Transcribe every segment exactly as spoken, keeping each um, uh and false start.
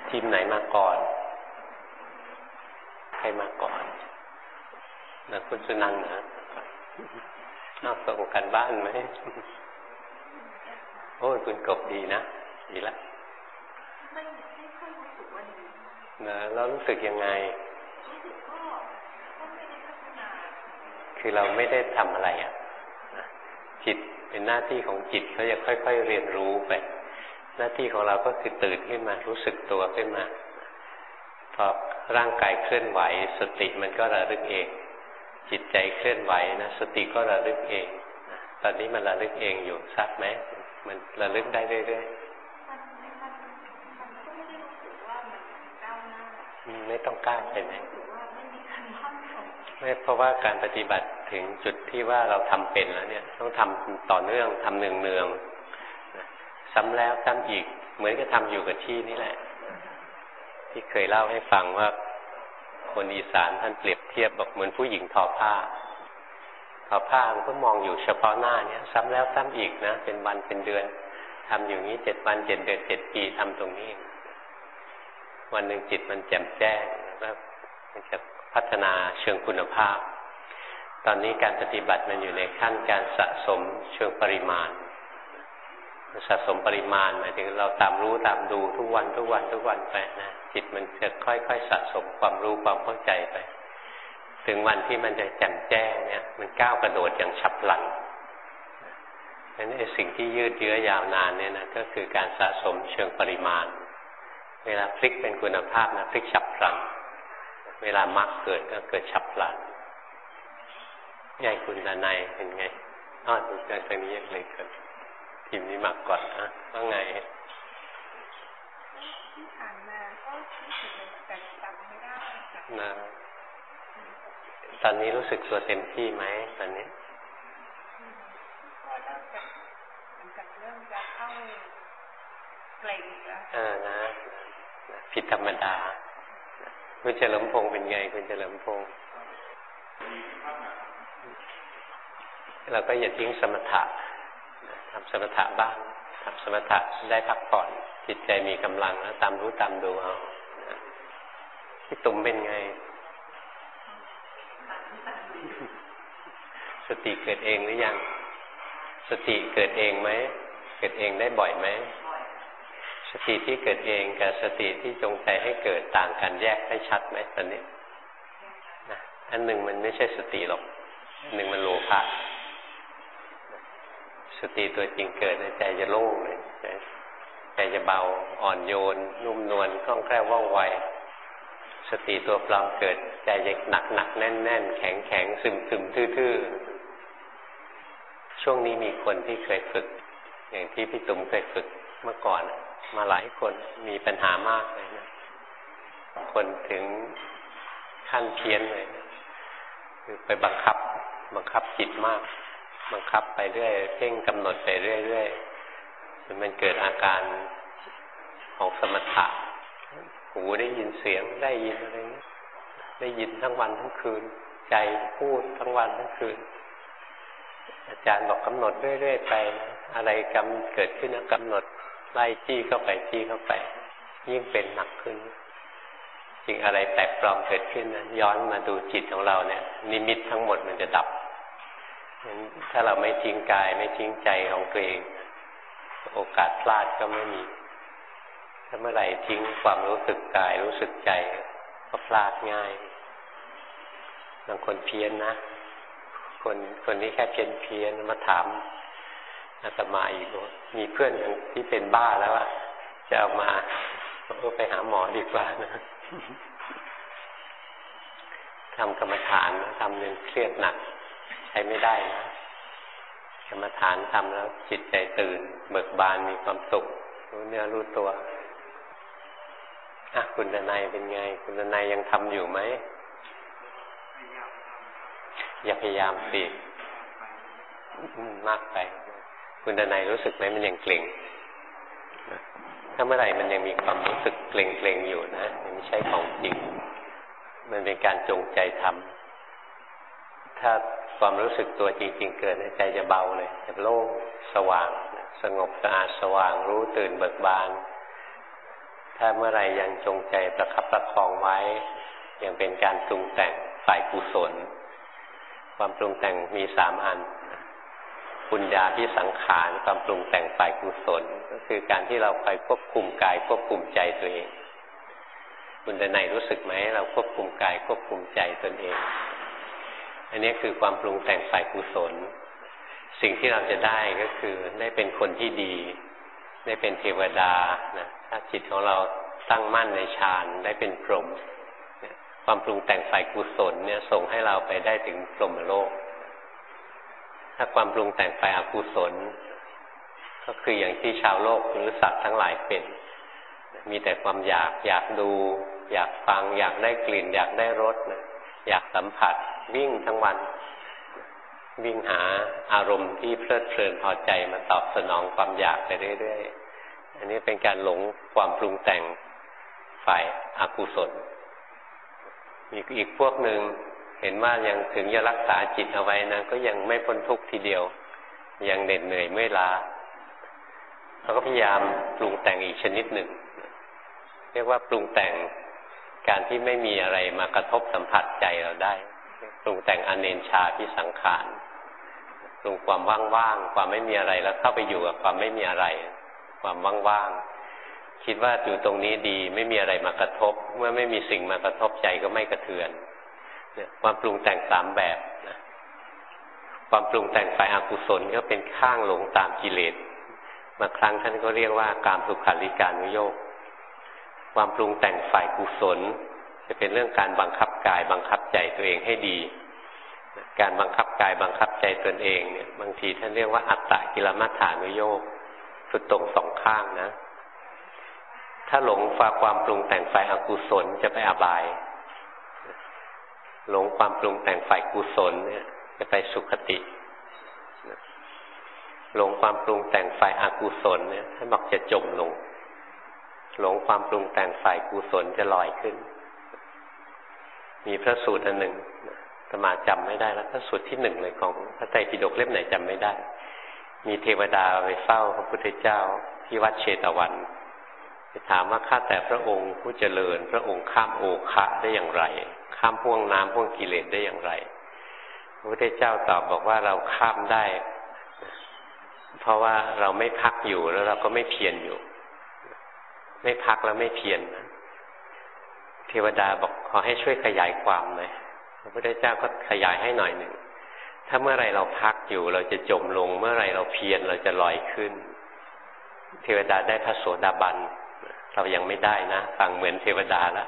ทีมไหนมาก่อนใครมาก่อนนะคุณสุนันท์นะนอกส่งกันบ้านไหมโอ้ยคุณกบดีนะดีละไม่ไม่ค่อยรู้สึกว่าดีนะแล้วรู้สึกยังไงรู้สึกก็ก็ไม่ได้พัฒนาคือเราไม่ได้ทำอะไรอ่ะนะจิตเป็นหน้าที่ของจิตเขาจะค่อยๆเรียนรู้ไปหน้าที่ของเราก็คือตื่นขึ้นมารู้สึกตัวขึ้นมาพอร่างกายเคลื่อนไหวสติมันก็ระลึกเองจิตใจเคลื่อนไหวนะสติก็ระลึกเองตอนนี้มันระลึกเองอยู่ทราบไหมมันระลึกได้เรื่อยๆไม่ต้องก้าวใช่ไหมไม่เพราะว่าการปฏิบัติถึงจุดที่ว่าเราทำเป็นแล้วเนี่ยต้องทำต่อเนื่องทำเนืองๆซ้ำแล้วซ้ำอีกเหมือนกับทำอยู่กับที่นี่แหละที่เคยเล่าให้ฟังว่าคนอีสานท่านเปรียบเทียบบอกเหมือนผู้หญิงทอผ้าทอผ้ามันก็มองอยู่เฉพาะหน้าเนี่ยซ้ำแล้วซ้ำอีกนะเป็นวันเป็นเดือนทำอยู่นี้เจ็ดวันเจ็ดเดือนเจ็ดปีทำตรงนี้วันหนึ่งจิตมันแจ่มแจ้งแล้วมันจะพัฒนาเชิงคุณภาพตอนนี้การปฏิบัติมันอยู่ในขั้นการสะสมเชิงปริมาณสะสมปริมาณหมายถึงเราตามรู้ตามดูทุกวันทุกวันทุกวันไปนะจิตมันจะค่อยๆสะสมความรู้ความเข้าใจไปถึงวันที่มันจะแจ่มแจ้งเนี่ยมันก้าวกระโดดอย่างฉับพลันนั่นไอ้สิ่งที่ยืดเยื้อยาวนานเนี่ยนะก็คือการสะสมเชิงปริมาณเวลาพลิกเป็นคุณภาพนะพลิกฉับพลันเวลามรรคเกิดก็เกิดฉับพลันไงคุณดนัยเป็นไงอ้อดูใจตรงนี้ยังเล็กเกินทีมนี้มาก่อนนะว่าไงที่ผ่านมาก็รู้สึกแต่จำไม่ได้นะตอนนี้รู้สึกตัวเต็มที่ไหมตอนนี้ก็เริ่มจากจากเริ่มจะเข้าเกร็งแล้วเออนะผิดธรรมดาคุณเฉลิมพงษ์เป็นไงคุณเฉลิมพงษ์เราก็อย่าทิ้งสมถะทำสมถะบ้างทำสมถะได้พักผ่อนจิตใจมีกำลังแล้วตามรู้ตามดูเอาพี่ตุ่มเป็นไงสติเกิดเองหรือยังสติเกิดเองไหมเกิดเองได้บ่อยไหมสติที่เกิดเองกับสติที่จงใจให้เกิดต่างกันแยกให้ชัดไหมตอนนี้นะอันหนึ่งมันไม่ใช่สติหรอกอันหนึ่งมันโลภะสติตัวจริงเกิดในใจจะโล่งเลยใจจะเบาอ่อนโยนนุ่มนวลคล่องแคล่วว่องไวสติตัวปลอมเกิดใจจะหนักหนักแน่นแน่นแข็งแข็งซึมซึมทื่อๆช่วงนี้มีคนที่เคยฝึกอย่างที่พี่ตุ้มเคยฝึกเมื่อก่อนมาหลายคนมีปัญหามากเลยนะคนถึงขั้นเพี้ยนเลยคือไปบังคับบังคับจิตมากบังคับไปเรื่อยเพ่งกำหนดไปเรื่อยๆจนมันเกิดอาการของสมถะหูได้ยินเสียงได้ยินอะไรนี้ได้ยินทั้งวันทั้งคืนใจพูดทั้งวันทั้งคืนอาจารย์บอกกำหนดเรื่อยๆไปอะไรกำเกิดขึ้นนะกำหนดไล่จี้เข้าไปจี้เข้าไปยิ่งเป็นหนักขึ้นจริงอะไรแปลกปลอมเกิดขึ้นนะย้อนมาดูจิตของเราเนี่ยนิมิตทั้งหมดมันจะดับถ้าเราไม่ทิ้งกายไม่ทิ้งใจของตัวเองโอกาสพลาดก็ไม่มีถ้าเมื่อไหร่ทิ้งความรู้สึกกายรู้สึกใจก็พลาดง่ายบางคนเพี้ยนนะคนคนนี้แค่เพี้ยนเพี้ยนมาถามอาตมาอีกว่ามีเพื่อนที่เป็นบ้าแล้วว่าจะเอามาเออไปหาหมอดีกว่านะทำกรรมฐานทำเรื่องเครียดหนักใช้ไม่ได้นะกรรมฐานทำแล้วจิตใจตื่นเบิกบานมีความสุขรู้เนื้อรู้ตัวอ่ะคุณดนัยเป็นไงคุณดนัยยังทำอยู่ไหมอย่าพยายามสิมากไปคุณดนัยรู้สึกไหมมันยังเกร็งถ้าเมื่อไหร่มันยังมีความรู้สึกเกร็งๆอยู่นะมันไม่ใช่ของจริงมันเป็นการจงใจทำถ้าความรู้สึกตัวจริงๆเกิดในใจจะเบาเลยจะโล่งสว่างสงบสะอาดสว่างรู้ตื่นเบิกบานถ้าเมื่อไรยังจงใจประคับประคองไว้ยังเป็นการปรุงแต่งฝ่ายกุศลความปรุงแต่งมีสามอันปุญญาภิสังขารความปรุงแต่งฝ่ายกุศลก็คือการที่เราคอยควบคุมกายควบคุมใจตัวเองคุณใดๆรู้สึกไหมเราควบคุมกายควบคุมใจตนเองอันนี้คือความปรุงแต่งฝ่ายกุศลสิ่งที่เราจะได้ก็คือได้เป็นคนที่ดีได้เป็นเทวดานะถ้าจิตของเราตั้งมั่นในฌานได้เป็นพรหมความปรุงแต่งฝ่ายกุศลเนี่ยส่งให้เราไปได้ถึงพรหมโลกถ้าความปรุงแต่งฝ่ายอกุศลก็คืออย่างที่ชาวโลกหรือสัตว์ทั้งหลายเป็นมีแต่ความอยากอยากดูอยากฟังอยากได้กลิ่นอยากได้รสนะอยากสัมผัสวิ่งทั้งวันวิ่งหาอารมณ์ที่เพลิดเพลินพอใจมาตอบสนองความอยากไปเรื่อยๆอันนี้เป็นการหลงความปรุงแต่งฝ่ายอกุศลมีอีกพวกหนึ่งเห็นว่ายังถึงจะรักษาจิตเอาไว้นะก็ยังไม่พ้นทุกข์ทีเดียวยังเหน็ดเหนื่อยเมื่อยล้าเขาก็พยายามปรุงแต่งอีกชนิดหนึ่งเรียกว่าปรุงแต่งการที่ไม่มีอะไรมากระทบสัมผัสใจเราได้ปรุงแต่งอเนนชาภิสังขารปรุงความว่างๆความไม่มีอะไรแล้วเข้าไปอยู่กับความไม่มีอะไรความว่างๆคิดว่าอยู่ตรงนี้ดีไม่มีอะไรมากระทบเมื่อไม่มีสิ่งมากระทบใจก็ไม่กระเทือนเนี่ยความปรุงแต่งสามแบบนะความปรุงแต่งฝ่ายอกุศลก็เป็นข้างหลงตามกิเลสบางครั้งท่านก็เรียกว่ากามสุขัลลิกานุโยคความปรุงแต่งฝ่ายกุศลจะเป็นเรื่องการบังคับกายบังคับใจตัวเองให้ดีการบังคับกายบังคับใจตนเองเนี่ยบางทีท่านเรียกว่าอัตตกิลมัฏฐานุโยคคือตรงสองข้างนะถ้าหลงฝ่าความปรุงแต่งฝ่ายอกุศลจะไปอบายหลงความปรุงแต่งฝ่ายกุศลเนี่ยจะไปสุคติหลงความปรุงแต่งฝ่ายอกุศลเนี่ยท่านบอกจะจมลงหลงความปรุงแต่งฝ่ายกุศลจะลอยขึ้นมีพระสูตรอันหนึ่งอาตมาจำไม่ได้แล้วพระสูตรที่หนึ่งเลยของพระไตรปิฎกเล่มไหนจำไม่ได้มีเทวดาไปเฝ้าพระพุทธเจ้าที่วัดเชตวันไปถามว่าข้าแต่พระองค์ผู้เจริญพระองค์ข้ามโอคะได้อย่างไรข้ามห่วงน้ำห่วงกิเลสได้อย่างไรพระพุทธเจ้าตอบบอกว่าเราข้ามได้เพราะว่าเราไม่พักอยู่แล้วเราก็ไม่เพียรอยู่ไม่พักแล้วไม่เพียรเทวดาบอกขอให้ช่วยขยายความหน่อยพระพุทธเจ้าก็ขยายให้หน่อยหนึ่งถ้าเมื่อไรเราพักอยู่เราจะจมลงเมื่อไรเราเพียรเราจะลอยขึ้นเทวดาได้พระโสดาบันเรายังไม่ได้นะฟังเหมือนเทวดาแล้ว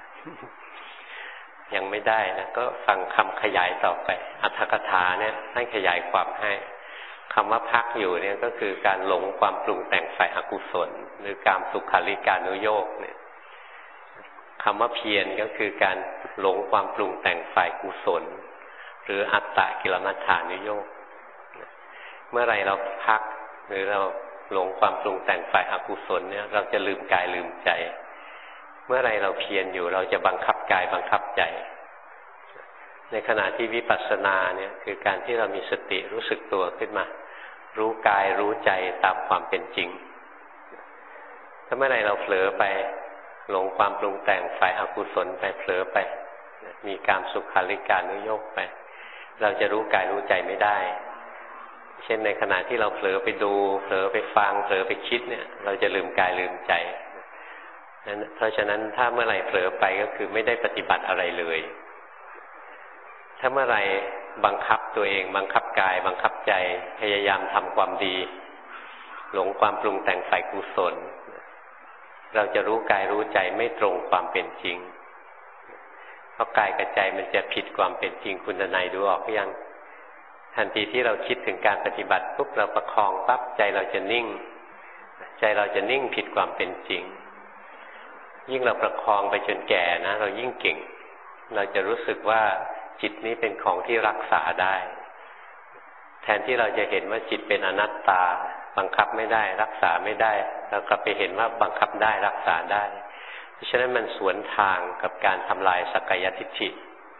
ยังไม่ได้นะก็ฟังคำขยายต่อไปอรรถกถาเนี่ยท่านขยายความให้คำว่าพักอยู่เนี่ยก็คือการหลงความปรุงแต่งฝ่ายอกุศลหรือกามสุขัลลิกานุโยคเนี่ยคำว่าเพียรก็คือการหลงความปรุงแต่งฝ่ายกุศลหรืออัตตกิลมัฏฐานุโยคเมื่อไรเราพักหรือเราหลงความปรุงแต่งฝ่ายอกุศลเนี่ยเราจะลืมกายลืมใจเมื่อไรเราเพียรอยู่เราจะบังคับกายบังคับใจในขณะที่วิปัสสนาเนี่ยคือการที่เรามีสติรู้สึกตัวขึ้นมารู้กายรู้ใจตามความเป็นจริงถ้าเมื่อไรเราเผลอไปหลงความปรุงแต่งฝ่ายอกุศลไปเผลอไปมีกามสุขัลลิกานุโยคไปเราจะรู้กายรู้ใจไม่ได้เช่นในขณะที่เราเผลอไปดูเผลอไปฟังเผลอไปคิดเนี่ยเราจะลืมกายลืมใจนั้นเพราะฉะนั้นถ้าเมื่อไหร่เผลอไปก็คือไม่ได้ปฏิบัติอะไรเลยถ้าเมื่อไหร่บังคับตัวเองบังคับกายบังคับใจพยายามทำความดีหลงความปรุงแต่งฝ่ายกุศลเราจะรู้กายรู้ใจไม่ตรงความเป็นจริงเพราะกายกับใจมันจะผิดความเป็นจริงคุณนายดูออกหรือยังทันทีที่เราคิดถึงการปฏิบัติปุ๊บเราประคองปั๊บใจเราจะนิ่งใจเราจะนิ่งผิดความเป็นจริงยิ่งเราประคองไปจนแก่นะเรายิ่งเก่งเราจะรู้สึกว่าจิตนี้เป็นของที่รักษาได้แทนที่เราจะเห็นว่าจิตเป็นอนัตตาบังคับไม่ได้รักษาไม่ได้เรากลับไปเห็นว่าบังคับได้รักษาได้เพราะฉะนั้นมันสวนทางกับการทำลายสักกายทิฏฐิ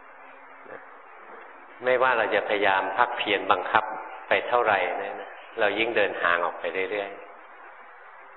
ไม่ว่าเราจะพยายามภาคเพียรบังคับไปเท่าไหร่นะเรายิ่งเดินห่างออกไปเรื่อย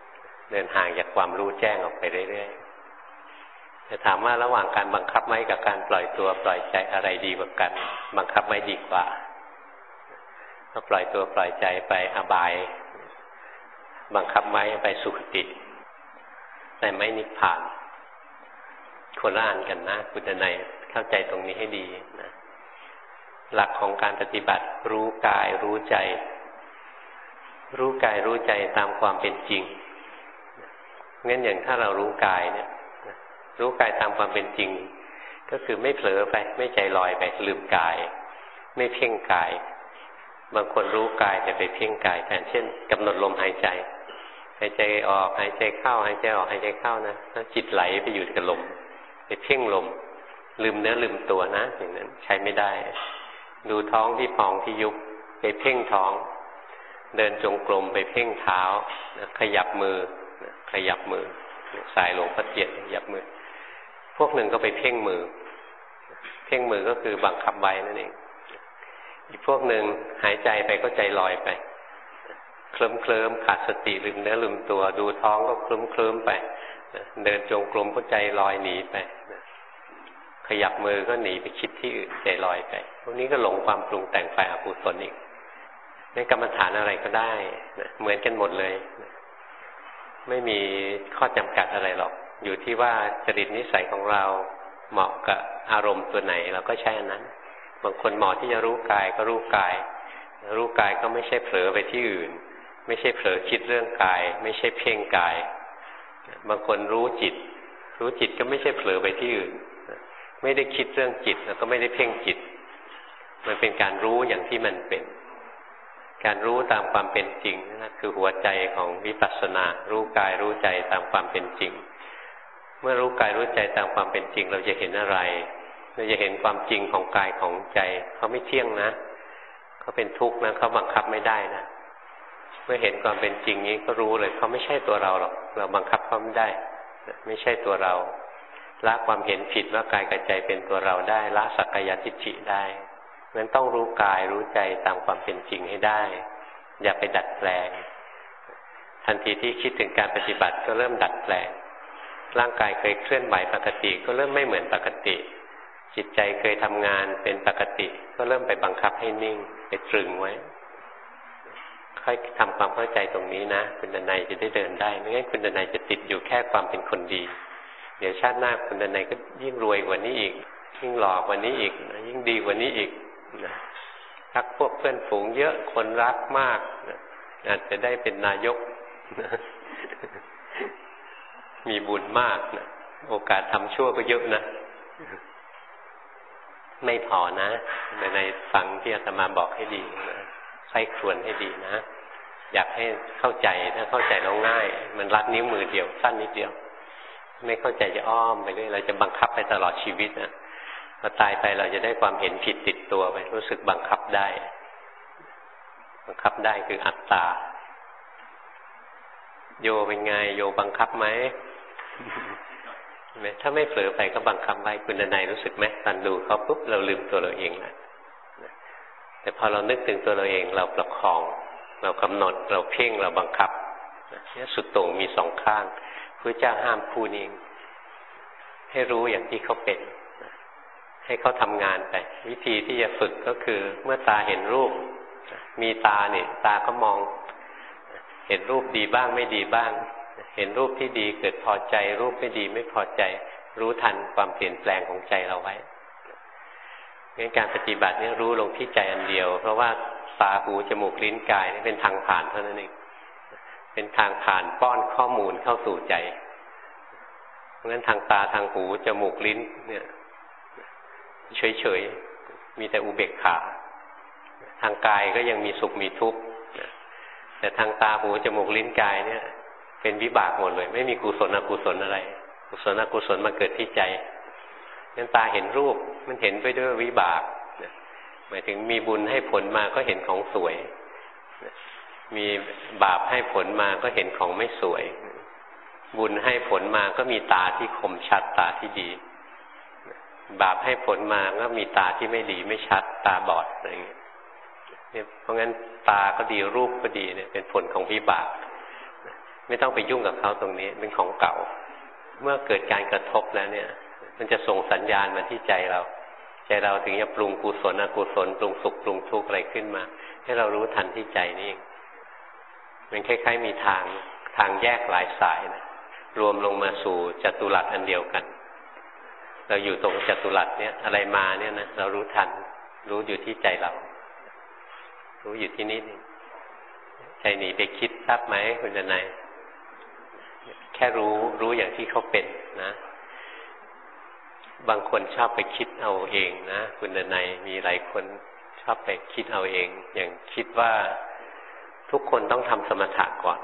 เดินห่างจากความรู้แจ้งออกไปเรื่อยๆจะถามว่าระหว่างการบังคับไว้กับการปล่อยตัวปล่อยใจอะไรดีกว่ากันบังคับไว้ดีกว่าก็ปล่อยตัวปล่อยใจไปอบายบังคับไว้ไปสุคติแต่ไม่นิพพานคนละอันกันนะคุณนายเข้าใจตรงนี้ให้ดีนะหลักของการปฏิบัติรู้กายรู้ใจรู้กายรู้ใจตามความเป็นจริงงั้นอย่างถ้าเรารู้กายเนี่ยรู้กายตามความเป็นจริงก็คือไม่เผลอไปไม่ใจลอยไปลืมกายไม่เพ่งกายบางคนรู้กายแต่ไปเพ่งกายแทนเช่นกำหนดลมหายใจหายใจออกหายใจเข้าหายใจออกหายใจเข้านะแล้วจิตไหลไปอยู่กับลมไปเพ่งลมลืมเนื้อลืมตัวนะอย่างนั้นใช้ไม่ได้ดูท้องที่พองที่ยุบไปเพ่งท้องเดินจงกรมไปเพ่งเท้าขยับมือขยับมือสายหลวงพ่อเทียนขยับมือพวกหนึ่งก็ไปเพ่งมือเพ่งมือก็คือบังคับไว้นั่นเองอีกพวกหนึ่งหายใจไปก็ใจลอยไปเคลิ้มเคลิ้มขาดสติลืมเนื้อลืมตัวดูท้องก็เคลิ้มเคลิ้มไปเดินจงกรมก็ใจลอยหนีไปขยับมือก็หนีไปคิดที่อื่นใจลอยไปพวกนี้ก็หลงความปรุงแต่งฝ่ายอกุศลอีกในกรรมฐานอะไรก็ได้เหมือนกันหมดเลยไม่มีข้อจำกัดอะไรหรอกอยู่ที่ว่าจริตนิสัยของเราเหมาะกับอารมณ์ตัวไหนเราก็ใช้อันนั้นบางคนเหมาะที่จะรู้กายก็รู้กายรู้กายก็ไม่ใช่เผลอไปที่อื่นไม่ใช่เผลอคิดเรื่องกายไม่ใช่เพ่งกายบางคนรู้จิตรู้จิตก็ไม่ใช่เผลอไปที่อื่นไม่ได้คิดเรื่องจิตแล้วก็ไม่ได้เพ่งจิตมันเป็นการรู้อย่างที่มันเป็นการรู้ตามความเป็นจริงนั่นคือหัวใจของวิปัสสนารู้กายรู้ใจตามความเป็นจริงเมื่อรู้กายรู้ใจตามความเป็นจริงเราจะเห็นอะไรเราจะเห็นความจริงของกายของใจเขาไม่เที่ยงนะเขาเป็นทุกข์นะเขาบังคับไม่ได้นะเมื่อเห็นความเป็นจริงนี้ก็รู้เลยเขาไม่ใช่ตัวเราหรอกเราบังคับเขาไม่ได้ไม่ใช่ตัวเราละความเห็นผิดว่ากายกับใจเป็นตัวเราได้ละสักกายทิฏฐิได้งั้นต้องรู้กายรู้ใจตามความเป็นจริงให้ได้อย่าไปดัดแปลงทันทีที่คิดถึงการปฏิบัติก็เริ่มดัดแปลงร่างกายเคยเคลื่อนไหวปกติก็เริ่มไม่เหมือนปกติจิตใจเคยทำงานเป็นปกติก็เริ่มไปบังคับให้นิ่งไปตรึงไว้ค่อยทำความเข้าใจตรงนี้นะคุณดนัยจะได้เดินได้ไม่งั้นคุณดนัยจะติดอยู่แค่ความเป็นคนดีเดี๋ยวชาติหน้าคุณดนัยก็ยิ่งรวยกว่านี้อีกยิ่งหล่อกว่านี้อีกยิ่งดีกว่านี้อีกนะทักพวกเพื่อนฝูงเยอะคนรักมากนะอาจจะได้เป็นนายกนะมีบุญมากนะโอกาสทำชั่วก็เยอะนะไม่พอนะในฟังที่อาตมาบอกให้ดีนะใคร่ครวญให้ดีนะอยากให้เข้าใจถ้าเข้าใจแล้วง่ายมันรัดนิ้วมือเดียวสั้นนิดเดียวไม่เข้าใจจะอ้อมไปเรื่อยเราจะบังคับไปตลอดชีวิตนะพอตายไปเราจะได้ความเห็นผิดติดตัวไปรู้สึกบังคับได้บังคับได้คืออัตตาโยเป็นไงโยบังคับไหมถ้าไม่เผลอไปก็บังคับไว้คุณนายรู้สึกไหมตอนดูเขาปุ๊บเราลืมตัวเราเองแล้วแต่พอเรานึกถึงตัวเราเองเราประคองเรากำหนดเราเพ่งเราบังคับนี่สุดโต่งมีสองข้างพระเจ้าห้ามผู้นี้ให้รู้อย่างที่เขาเป็นให้เขาทำงานไปวิธีที่จะฝึกก็คือเมื่อตาเห็นรูปมีตาเนี่ยตาก็มองเห็นรูปดีบ้างไม่ดีบ้างเห็นรูปที่ดีเกิดพอใจรูปไม่ดีไม่พอใจรู้ทันความเปลี่ยนแปลงของใจเราไว้งั้นการปฏิบัตินี่รู้ลงที่ใจอันเดียวเพราะว่าตาหูจมูกลิ้นกายนี่เป็นทางผ่านเท่านั้นเองเป็นทางผ่านป้อนข้อมูลเข้าสู่ใจเพราะงั้นทางตาทางหูจมูกลิ้นเนี่ยเฉยๆมีแต่อุเบกขาทางกายก็ยังมีสุขมีทุกข์แต่ทางตาหูจมูกลิ้นกายเนี่ยเป็นวิบากหมดเลยไม่มีกุศลอกุศลอะไรกุศลอกุศลมาเกิดที่ใจงั้นตาเห็นรูปมันเห็นไปด้วยวิบากหมายถึงมีบุญให้ผลมาก็เห็นของสวยมีบาปให้ผลมาก็เห็นของไม่สวยบุญให้ผลมาก็มีตาที่คมชัดตาที่ดีบาปให้ผลมาก็มีตาที่ไม่ดีไม่ชัดตาบอดอะไรอย่างเงี้ยเพราะงั้นตาก็ดีรูปก็ดีเนี่ยเป็นผลของวิบากไม่ต้องไปยุ่งกับเขาตรงนี้เป็นของเก่าเมื่อเกิดการกระทบแล้วเนี่ยมันจะส่งสัญญาณมาที่ใจเราใจเราถึงจะปรุงกุศลอกุศลปรุงสุขปรุงทุกข์อะไรขึ้นมาให้เรารู้ทันที่ใจนี่เองมันคล้ายๆมีทางทางแยกหลายสายนะรวมลงมาสู่จัตุรัสอันเดียวกันเราอยู่ตรงจัตุรัสเนี่ยอะไรมาเนี่ยนะเรารู้ทันรู้อยู่ที่ใจเรารู้อยู่ที่นี่นี่ใจหนีไปคิดทราบไหมคุณดนัยแค่รู้รู้อย่างที่เขาเป็นนะบางคนชอบไปคิดเอาเองนะคุณดนัยมีหลายคนชอบไปคิดเอาเองอย่างคิดว่าทุกคนต้องทำสมถะก่อน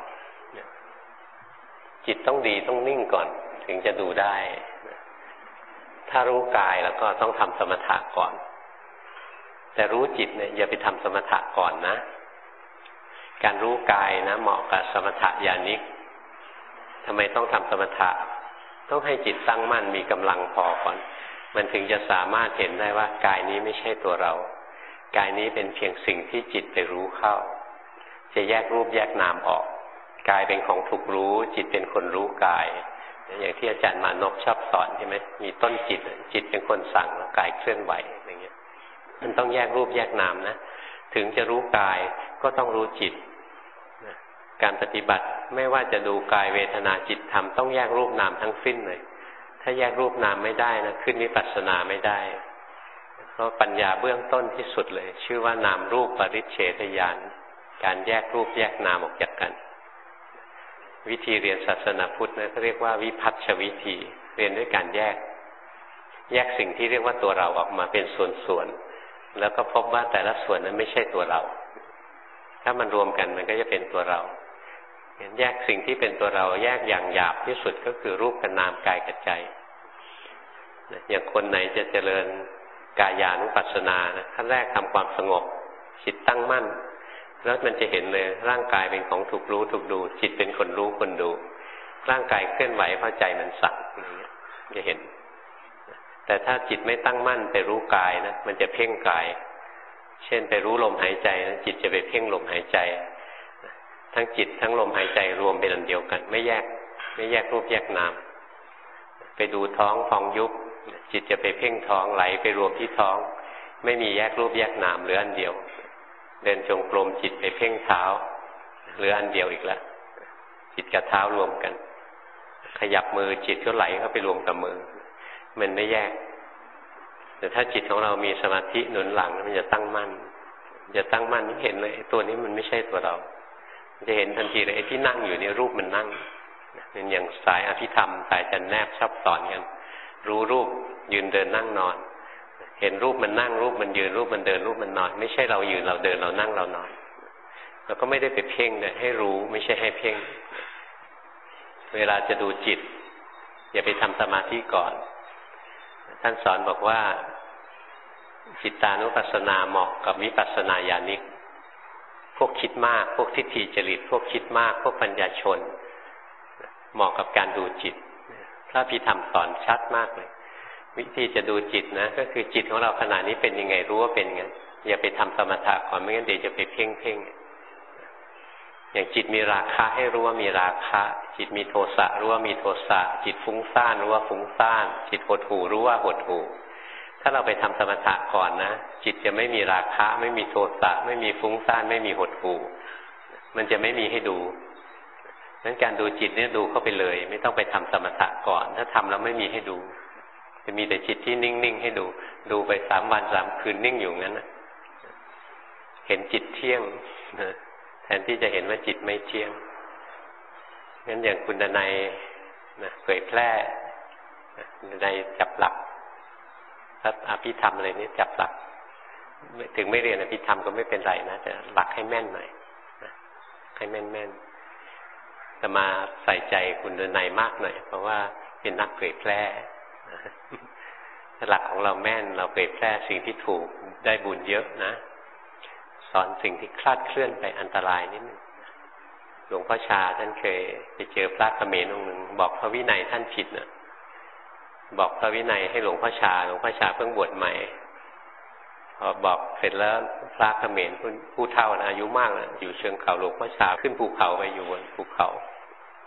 จิตต้องดีต้องนิ่งก่อนถึงจะดูได้ถ้ารู้กายแล้วก็ต้องทำสมถะก่อนแต่รู้จิตเนี่ยอย่าไปทำสมถะก่อนนะการรู้กายนะเหมาะกับสมถะญาณิกทำไมต้องทำสมถะต้องให้จิตตั้งมั่นมีกำลังพอก่อนมันถึงจะสามารถเห็นได้ว่ากายนี้ไม่ใช่ตัวเรากายนี้เป็นเพียงสิ่งที่จิตไปรู้เข้าจะแยกรูปแยกนามออกกายเป็นของถูกรู้จิตเป็นคนรู้กายอย่างที่อาจารย์มานพชอบสอนใช่ไหมมีต้นจิตจิตเป็นคนสั่งกายเคลื่อนไหวอย่างเงี้ยมันต้องแยกรูปแยกนามนะถึงจะรู้กายก็ต้องรู้จิตการปฏิบัติไม่ว่าจะดูกายเวทนาจิตธรรมต้องแยกรูปนามทั้งสิ้นเลยถ้าแยกรูปนามไม่ได้นะขึ้นวิปัสสนาไม่ได้เพราะปัญญาเบื้องต้นที่สุดเลยชื่อว่านามรูปปริจเฉทญาณการแยกรูปแยกนามออกจากกันวิธีเรียนศาสนาพุทธนะเขาเรียกว่าวิพัฒชวิธีเรียนด้วยการแยกแยกสิ่งที่เรียกว่าตัวเราออกมาเป็นส่วนๆแล้วก็พบว่าแต่ละส่วนนั้นไม่ใช่ตัวเราถ้ามันรวมกันมันก็จะเป็นตัวเราแยกสิ่งที่เป็นตัวเราแยกอย่างหยาบที่สุดก็คือรูปกับนามกายกับใจอย่างคนไหนจะเจริญกายานุปัสสนานะขั้นแรกทำความสงบจิตตั้งมั่นแล้วมันจะเห็นเลยร่างกายเป็นของถูกรู้ถูกดูจิตเป็นคนรู้คนดูร่างกายเคลื่อนไหวเพราะใจมันสั่งจะเห็นแต่ถ้าจิตไม่ตั้งมั่นไปรู้กายนะมันจะเพ่งกายเช่นไปรู้ลมหายใจนะจิตจะไปเพ่งลมหายใจทั้งจิตทั้งลมหายใจรวมเป็นอันเดียวกันไม่แยกไม่แยกรูปแยกนามไปดูท้องฟองยุบจิตจะไปเพ่งท้องไหลไปรวมที่ท้องไม่มีแยกรูปแยกนามเหลืออันเดียวเดินจงกรมจิตไปเพ่งเท้าเหลืออันเดียวอีกแล้วจิตกับเท้ารวมกันขยับมือจิตก็ไหลเข้าไปรวมกับมือมันไม่แยกแต่ถ้าจิตของเรามีสมาธิหนุนหลังมันจะตั้งมั่นจะตั้งมั่นเห็นเลยตัวนี้มันไม่ใช่ตัวเราจะเห็นทันทีเลยไอ้ที่นั่งอยู่ในรูปมันนั่งเป็นอย่างสายอภิธรรมสายจันแนบชอบสอนกันรู้รูปยืนเดินนั่งนอนเห็นรูปมันนั่งรูปมันยืนรูปมันเดินรูปมันนอนไม่ใช่เรายืนเราเดินเรานั่งเรานอนเราก็ไม่ได้ไปเพ่งเลยให้รู้ไม่ใช่ให้เพ่งเวลาจะดูจิตอย่าไปทำสมาธิก่อนท่านสอนบอกว่าจิตตานุปัสสนาเหมาะกับวิปัสสนาญาณิกพวกคิดมากพวกทิฏฐิจริตพวกคิดมากพวกปัญญาชนเหมาะกับการดูจิตพระพิธรรมสอนชัดมากเลยวิธีจะดูจิตนะก็คือจิตของเราขณะนี้เป็นยังไงรู้ว่าเป็นยังไงอย่าไปทำสมถะก่อนไม่งั้นเดี๋ยวจะไปเพ่งเพ่งอย่างจิตมีราคะให้รู้ว่ามีราคะจิตมีโทสะรู้ว่ามีโทสะจิตฟุ้งซ่านรู้ว่าฟุ้งซ่านจิตหดหู่รู้ว่าหดหู่ถ้าเราไปทำสมถะก่อนนะจิตจะไม่มีราคะไม่มีโทสะไม่มีฟุ้งซ่านไม่มีหดหู่มันจะไม่มีให้ดูงั้นการดูจิตเนี่ยดูเข้าไปเลยไม่ต้องไปทำสมถะก่อนถ้าทำแล้วไม่มีให้ดูจะมีแต่จิตที่นิ่งๆให้ดูดูไปสามวันสามคืนนิ่งอยู่งั้นนะเห็นจิตเที่ยงนะแทนที่จะเห็นว่าจิตไม่เที่ยงงั้นอย่างคุณดนัยนะเผยแพร่คุณดนัยจับหลักถ้าอภิธรรมอะไรนี้จับหลักถึงไม่เรียนอภิธรรมก็ไม่เป็นไรนะแต่หลักให้แม่นหน่อยนะให้แม่นแม่นจะมาใส่ใจคุณดนัยมากหน่อยเพราะว่าเป็นนักเผยแพร่หลักของเราแม่นเราเผยแพร่สิ่งที่ถูกได้บุญเยอะนะสอนสิ่งที่คลาดเคลื่อนไปอันตรายนิดนึงหลวงพ่อชาท่านเคยไปเจอพระเขมรองค์หนึ่งบอกพระวินัยท่านผิดนะบอกพระวินัยให้หลวงพ่อชาหลวงพ่อชาเพิ่งบวชใหม่พอบอกเสร็จแล้วพระเขมรผู้เฒ่านะอายุมากนะอยู่เชิงเขาหลวงพ่อชาขึ้นภูเขาไปอยู่บนภูเขา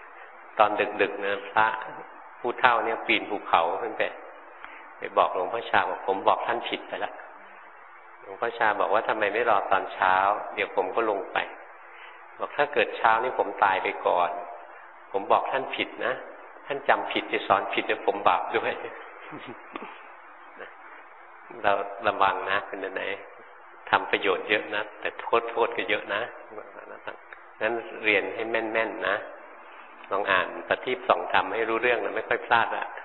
ตอนดึกๆนะพระผู้เฒ่าเนี่ยปีนภูเขาขึ้นไปไปบอกหลวงพ่อชาบอกผมบอกท่านผิดไปแล้วหลวงพ่อชาบอกว่าทำไมไม่รอตอนเช้าเดี๋ยวผมก็ลงไปบอกถ้าเกิดเช้านี่ผมตายไปก่อนผมบอกท่านผิดนะท่านจำผิดจะสอนผิดจะผมบาปด้วย เราระวังนะเป็นไหนทำประโยชน์เยอะนะแต่โทษโทษก็เยอะนะงั้นเรียนให้แม่นๆนะลองอ่านปฏิปสองธรรมให้รู้เรื่องนะไม่ค่อยพลาดอะ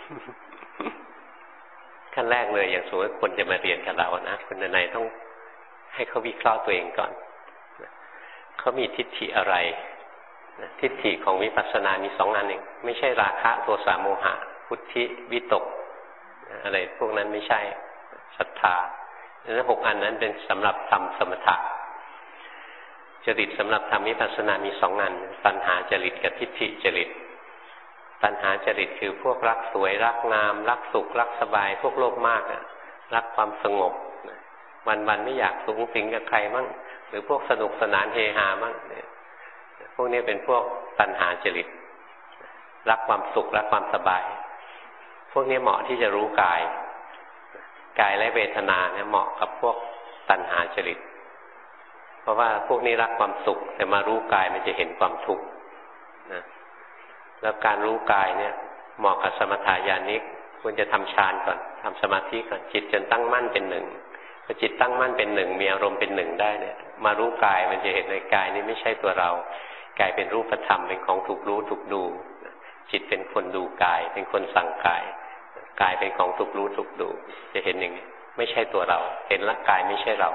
ขั้นแรกเลยอย่างสมมติคนจะมาเรียนกับเรานะคนไหนต้องให้เขาวิเคราะห์ตัวเองก่อนเขามีทิฏฐิอะไรทิฏฐิของวิปัสสนามีสองอันเองไม่ใช่ราคะโทสะโมหะพุทธิวิตกอะไรพวกนั้นไม่ใช่ศรัทธาดังนั้นหกอันนั้นเป็นสำหรับทำสมถะจริตสำหรับทำวิปัสสนามีสองอันตัณหาจริตกับทิฏฐิจริตตัณหาจริตคือพวกรักสวยรักงามรักสุขรักสบายพวกโลภมากอะรักความสงบวันๆไม่อยากสุขสิงกับใครมั่งหรือพวกสนุกสนานเฮฮามั่งพวกนี้เป็นพวกตัณหาจริตรักความสุขรักความสบายพวกนี้เหมาะที่จะรู้กายกายและเวทนาเนี่ยเหมาะกับพวกตัณหาจริตเพราะว่าพวกนี้รักความสุขแต่มารู้กายมันจะเห็นความทุกข์นะแล้วการรู้กายเนี่ยเหมาะกับสมถะญาณิกควรจะทำฌานก่อนทำสมาธิก่อนจิตจนตั้งมั่นเป็นหนึ่งพอจิตตั้งมั่นเป็นหนึ่งมีอารมณ์เป็นหนึ่งได้เนี่ยมารู้กายมันจะเห็นในกายนี้ไม่ใช่ตัวเรากายเป็นรูปธรรมเป็นของถูกรู้ถูกดูจิตเป็นคนดูกายเป็นคนสั่งกายกายเป็นของถูกรู้ถูกดูจะเห็นอย่างนี้ไม่ใช่ตัวเราเห็นละกายไม่ใช่เรา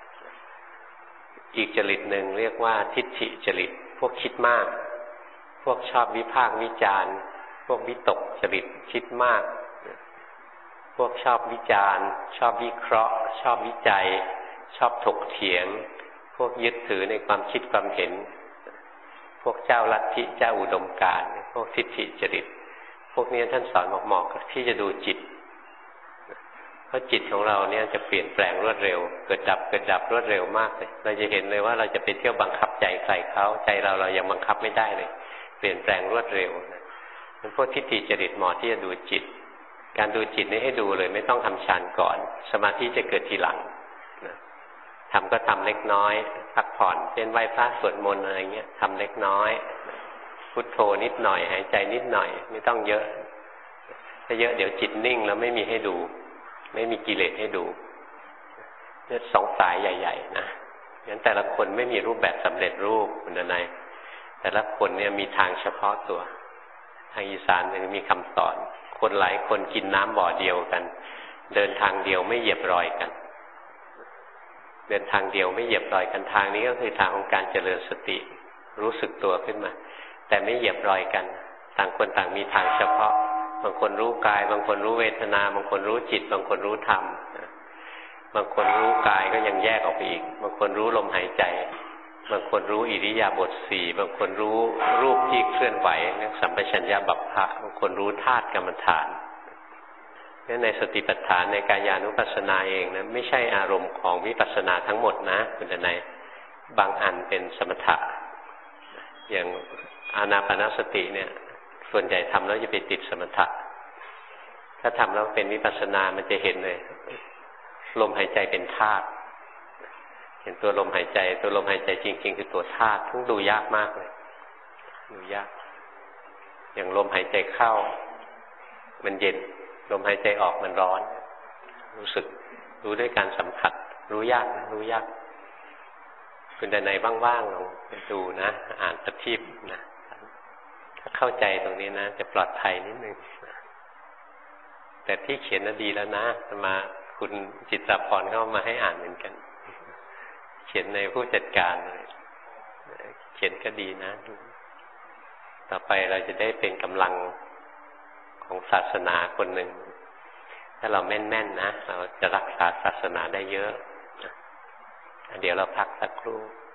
อีกจริตหนึ่งเรียกว่าทิฏฐิจริตพวกคิดมากพวกชอบวิพากษ์วิจารณ์พวกวิตกจริตคิดมากพวกชอบวิจารณ์ชอบวิเคราะห์ชอบวิจัยชอบถกเถียงพวกยึดถือในความคิดความเห็นพวกเจ้าลัทธิเจ้าอุดมการณ์พวกทิฏฐิจริตพวกนี้ท่านสอนเหมาะๆที่จะดูจิตเพราะจิตของเราเนี่ยจะเปลี่ยนแปลงรวดเร็วเกิดดับเกิดดับรวดเร็วมากเลยเราจะเห็นเลยว่าเราจะไปเที่ยวบังคับใจใครเขาใจเราเรายังบังคับไม่ได้เลยเปลี่ยนแปลงรวดเร็วนะเป็นพวกทิฏฐิจริตเหมาะที่จะดูจิตการดูจิตนี่ให้ดูเลยไม่ต้องทำฌานก่อนสมาธิจะเกิดทีหลังนะทำก็ทำเล็กน้อยพักผ่อนเช่นไหว้พระสวดมนต์อะไรเงี้ยทำเล็กน้อยพุทโธนิดหน่อยหายใจนิดหน่อยไม่ต้องเยอะถ้าเยอะเดี๋ยวจิตนิ่งแล้วไม่มีให้ดูไม่มีกิเลสให้ดูเนี่ยสองสายใหญ่ๆนะงั้นแต่ละคนไม่มีรูปแบบสำเร็จรูปคุณนายแต่ละคนเนี่ยมีทางเฉพาะตัวทางอีสานยังมีคำสอนคนหลายคนกินน้ำบ่อเดียวกันเดินทางเดียวไม่เหยียบรอยกันเดินทางเดียวไม่เหยียบรอยกันทางนี้ก็คือทางของการเจริญสติรู้สึกตัวขึ้นมาแต่ไม่เหยียบรอยกันต่างคนต่างมีทางเฉพาะบางคนรู้กายบางคนรู้เวทนาบางคนรู้จิตบางคนรู้ธรรมบางคนรู้กายก็ยังแยกออกไปอีกบางคนรู้ลมหายใจบางคนรู้อิริยาบถสี่บางคนรู้รูปที่เคลื่อนไหวเรียกสัมปชัญญะบัพพะบางคนรู้ธาตุกรรมฐานในสติปัฏฐานในกายานุปัสสนาเองนะไม่ใช่อารมณ์ของวิปัสสนาทั้งหมดนะคุณทนายบางอันเป็นสมถะอย่างอานาปานสติเนี่ยส่วนใหญ่ทำแล้วจะไปติดสมถะถ้าทำแล้วเป็นวิปัสสนามันจะเห็นเลยลมหายใจเป็นธาตุเห็นตัวลมหายใจตัวลมหายใจจริงๆคือตัวธาตุทั้งดูยากมากเลยดูยากอย่างลมหายใจเข้ามันเย็นลมหายใจออกมันร้อนรู้สึกรู้ด้วยการสัมผัสรู้ยากรู้ยากคุณแต่ในว่างๆลองไปดูนะอ่านปฏิปนะถ้าเข้าใจตรงนี้นะจะปลอดภัยนิดนึงแต่ที่เขียนน่ะดีแล้วนะมาคุณจิตรพรเข้ามาให้อ่านเหมือนกันเขียนในผู้จัดการเขียนก็ดีนะต่อไปเราจะได้เป็นกำลังของศาสนาคนหนึ่งถ้าเราแม่นๆนะเราจะรักษาศาสนาได้เยอะเดี๋ยวเราพักสักครู่